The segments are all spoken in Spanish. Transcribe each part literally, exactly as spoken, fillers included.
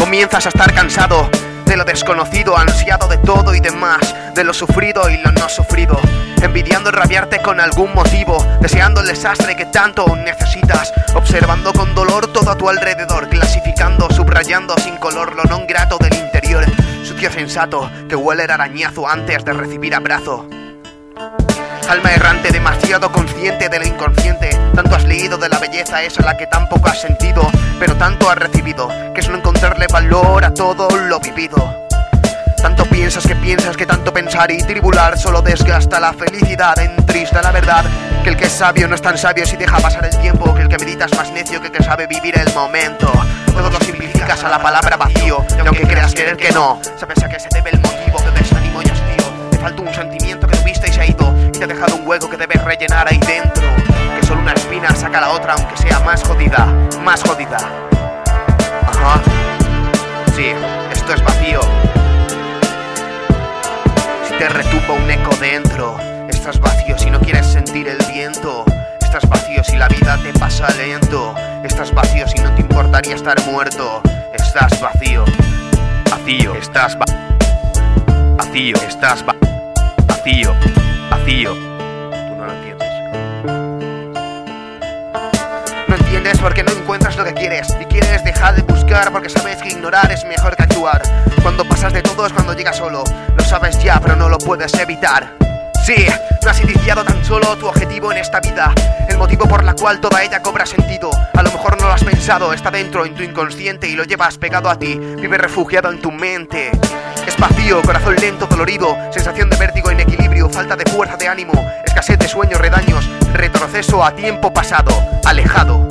comienzas a estar cansado de lo desconocido, ansiado de todo y demás, de lo sufrido y lo no sufrido, envidiando rabiarte con algún motivo, deseando el desastre que tanto necesitas, observando con dolor todo a tu alrededor, clasificando, subrayando sin color lo no grato del interior, sucio sensato que huele el arañazo antes de recibir abrazo. Alma errante, demasiado consciente de lo inconsciente. Tanto has leído de la belleza esa a la que tan poco has sentido, pero tanto has recibido, que es no encontrarle valor a todo lo vivido. Tanto piensas que piensas que tanto pensar y tribular solo desgasta la felicidad, entrista la verdad, que el que es sabio no es tan sabio si deja pasar el tiempo, que el que medita es más necio que el que sabe vivir el momento. Todo lo simplificas a la palabra vacío, y aunque creas querer que no, sabes a qué se debe el motivo de desánimo y hastío. Te falta un sentimiento que tuviste y se ha ido, y te ha dejado un hueco que debes rellenar ahí dentro, que solo una espina saca la otra aunque sea más jodida, más jodida. Ajá. Sí, esto es vacío. Si te retumba un eco dentro, estás vacío si no quieres sentir el viento. Estás vacío si la vida te pasa lento. Estás vacío si no te importaría estar muerto. Estás vacío. Vacío. Estás va vacío. Estás va vacío. Vacío. Tú no lo entiendes. No entiendes porque no encuentras lo que quieres y quieres dejar de buscar porque sabes que ignorar es mejor que actuar. Cuando pasas de todo es cuando llegas solo. Lo sabes ya pero no lo puedes evitar. Sí, no has iniciado tan solo tu objetivo en esta vida, el motivo por la cual toda ella cobra sentido. A lo mejor no lo has pensado, está dentro en tu inconsciente y lo llevas pegado a ti, vive refugiado en tu mente. Es vacío, corazón lento, dolorido, sensación de vértigo, inequilibrio, falta de fuerza de ánimo, escasez de sueños, redaños, retroceso a tiempo pasado, alejado.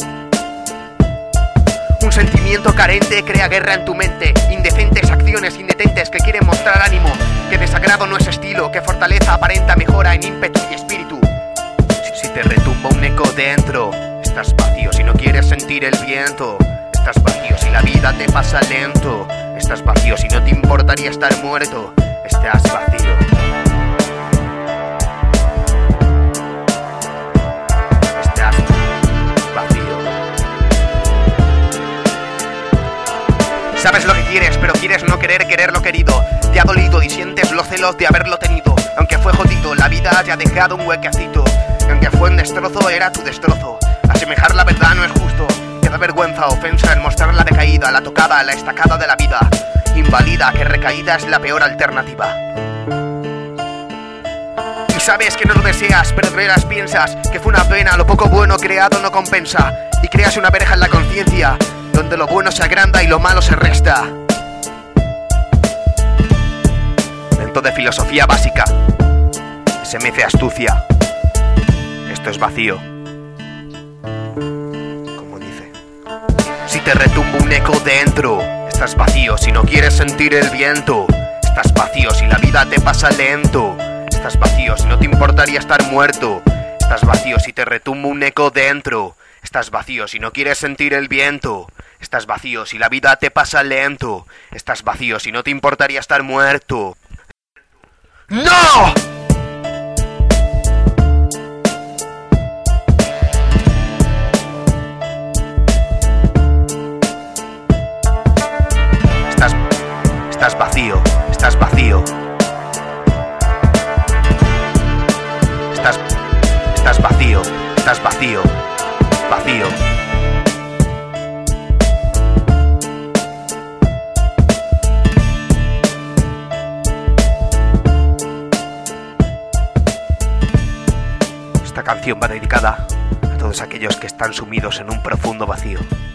Un sentimiento carente crea guerra en tu mente, indecentes acciones indetentes que quieren mostrar ánimo, que desagrado no es estilo, que fortaleza aparenta mejora en ímpetu y espíritu. Si, si te retumba un eco dentro, estás vacío si no quieres sentir el viento. Estás vacío si la vida te pasa lento. Estás vacío si no te importaría estar muerto. Estás vacío. Estás vacío. Sabes lo que quieres, pero quieres no querer querer lo querido. Te ha dolido y sientes los celos de haberlo tenido. Aunque fue jodido, la vida te ha dejado un huequecito. Y aunque fue un destrozo, era tu destrozo. Asemejar la verdad no es justo. Te da vergüenza, ofensa el mostrar la decaída, la tocada, la estacada de la vida. Invalida que recaída es la peor alternativa. Y sabes que no lo deseas, pero de veras piensas que fue una pena, lo poco bueno creado no compensa. Y creas una verja en la conciencia, donde lo bueno se agranda y lo malo se resta. Lento de filosofía básica, se mece astucia. Esto es vacío. Como dice. Si te retumba un eco dentro, estás vacío si no quieres sentir el viento. Estás vacío si la vida te pasa lento. Estás vacío si no te importaría estar muerto. Estás vacío si te retumba un eco dentro. Estás vacío si no quieres sentir el viento. Estás vacío si la vida te pasa lento. Estás vacío si no te importaría estar muerto. ¡No! Estás... Estás vacío. Estás vacío. Estás... Estás vacío. Estás vacío. Vacío. Esta canción va dedicada a todos aquellos que están sumidos en un profundo vacío.